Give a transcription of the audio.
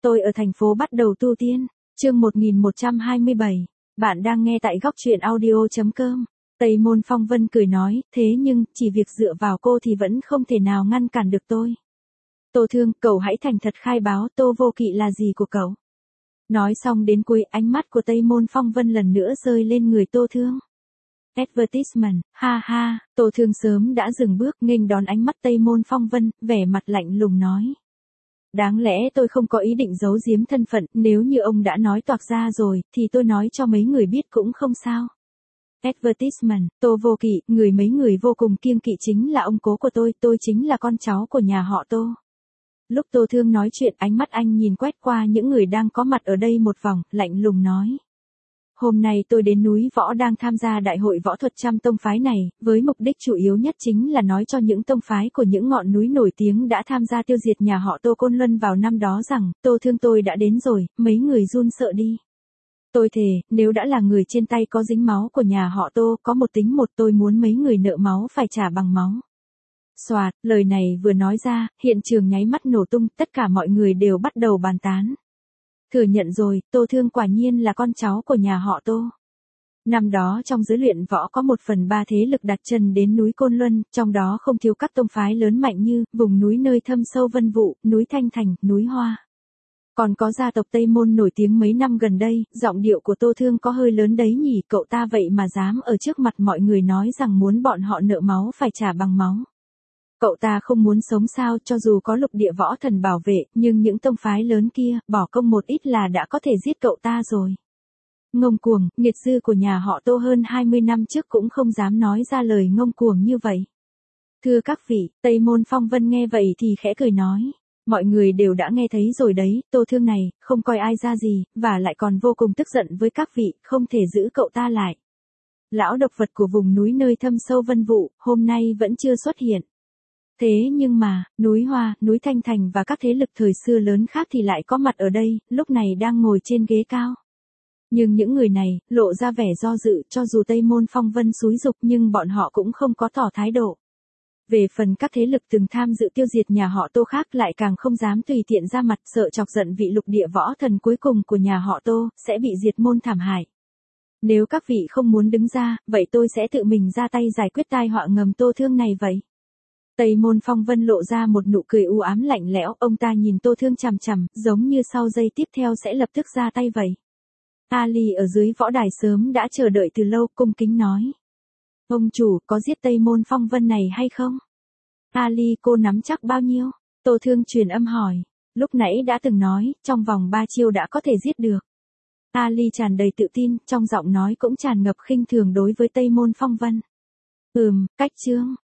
Tôi ở thành phố bắt đầu tu tiên. Chương 1127. Bạn đang nghe tại góc truyện audio.com. Tây Môn Phong Vân cười nói, thế nhưng, chỉ việc dựa vào cô thì vẫn không thể nào ngăn cản được tôi. Tô Thương, cậu hãy thành thật khai báo Tô Vô Kỵ là gì của cậu. Nói xong đến cuối, ánh mắt của Tây Môn Phong Vân lần nữa rơi lên người Tô Thương. Advertisement, ha ha, Tô Thương sớm đã dừng bước nghênh đón ánh mắt Tây Môn Phong Vân, vẻ mặt lạnh lùng nói. Đáng lẽ tôi không có ý định giấu giếm thân phận, nếu như ông đã nói toạc ra rồi, thì tôi nói cho mấy người biết cũng không sao. Advertisement, Tô Vô Kỵ, người mấy người vô cùng kiêng kỵ chính là ông cố của tôi chính là con cháu của nhà họ Tô. Lúc Tô Thương nói chuyện, ánh mắt anh nhìn quét qua những người đang có mặt ở đây một vòng, lạnh lùng nói. Hôm nay tôi đến núi Võ đang tham gia đại hội võ thuật trăm tông phái này, với mục đích chủ yếu nhất chính là nói cho những tông phái của những ngọn núi nổi tiếng đã tham gia tiêu diệt nhà họ Tô Côn Luân vào năm đó rằng, Tô Thương tôi đã đến rồi, mấy người run sợ đi. Tôi thề, nếu đã là người trên tay có dính máu của nhà họ Tô, có một tính một tôi muốn mấy người nợ máu phải trả bằng máu. Soạt, lời này vừa nói ra, hiện trường nháy mắt nổ tung, tất cả mọi người đều bắt đầu bàn tán. Thừa nhận rồi, Tô Thương quả nhiên là con cháu của nhà họ Tô. Năm đó trong giới luyện võ có 1/3 thế lực đặt chân đến núi Côn Luân, trong đó không thiếu các tông phái lớn mạnh như, vùng núi nơi thâm sâu Vân Vụ, núi Thanh Thành, núi Hoa. Còn có gia tộc Tây Môn nổi tiếng mấy năm gần đây, giọng điệu của Tô Thương có hơi lớn đấy nhỉ, cậu ta vậy mà dám ở trước mặt mọi người nói rằng muốn bọn họ nợ máu phải trả bằng máu. Cậu ta không muốn sống sao, cho dù có lục địa võ thần bảo vệ, nhưng những tông phái lớn kia, bỏ công một ít là đã có thể giết cậu ta rồi. Ngông cuồng, nghiệt dư của nhà họ Tô hơn 20 năm trước cũng không dám nói ra lời ngông cuồng như vậy. Thưa các vị, Tây Môn Phong Vân nghe vậy thì khẽ cười nói. Mọi người đều đã nghe thấy rồi đấy, Tô Thương này, không coi ai ra gì, và lại còn vô cùng tức giận với các vị, không thể giữ cậu ta lại. Lão độc vật của vùng núi nơi thâm sâu Vân Vụ, hôm nay vẫn chưa xuất hiện. Thế nhưng mà, núi Hoa, núi Thanh Thành và các thế lực thời xưa lớn khác thì lại có mặt ở đây, lúc này đang ngồi trên ghế cao. Nhưng những người này, lộ ra vẻ do dự, cho dù Tây Môn Phong Vân xúi giục nhưng bọn họ cũng không có tỏ thái độ. Về phần các thế lực từng tham dự tiêu diệt nhà họ Tô khác lại càng không dám tùy tiện ra mặt, sợ chọc giận vị lục địa võ thần cuối cùng của nhà họ Tô, sẽ bị diệt môn thảm hại. Nếu các vị không muốn đứng ra, vậy tôi sẽ tự mình ra tay giải quyết tai họa ngầm Tô Thương này vậy. Tây Môn Phong Vân lộ ra một nụ cười u ám lạnh lẽo, ông ta nhìn Tô Thương chằm chằm, giống như sau giây tiếp theo sẽ lập tức ra tay vậy. Ali ở dưới võ đài sớm đã chờ đợi từ lâu, cung kính nói. Ông chủ, có giết Tây Môn Phong Vân này hay không? Ali cô nắm chắc bao nhiêu? Tô Thương truyền âm hỏi. Lúc nãy đã từng nói, trong vòng 3 chiêu đã có thể giết được. Ali tràn đầy tự tin, trong giọng nói cũng tràn ngập khinh thường đối với Tây Môn Phong Vân. Cách chương.